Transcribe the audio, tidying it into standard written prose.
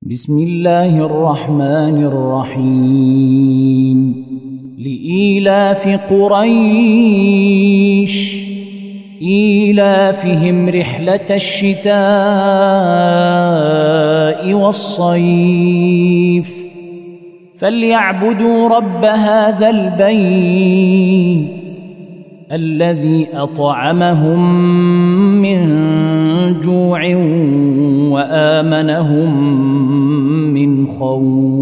بسم الله الرحمن الرحيم لإيلاف قريش إيلافهم رحلة الشتاء والصيف فليعبدوا رب هذا البيت الذي أطعمهم من جوع وآمنهم من خوف.